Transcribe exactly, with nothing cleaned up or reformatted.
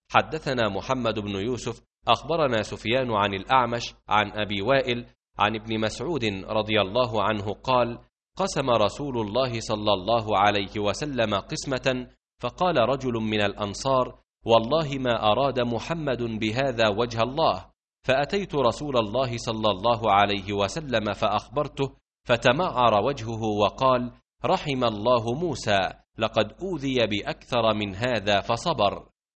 حدثنا محمد بن يوسف أخبرنا سفيان عن الأعمش عن أبي وائل عن ابن مسعود رضي الله عنه قال: قسم رسول الله صلى الله عليه وسلم قسمة، فقال رجل من الأنصار: والله ما أراد محمد بهذا وجه الله. فأتيت رسول الله صلى الله عليه وسلم فأخبرته، فتمعر وجهه وقال: رحم الله موسى، لقد أوذي بأكثر من هذا فصبر.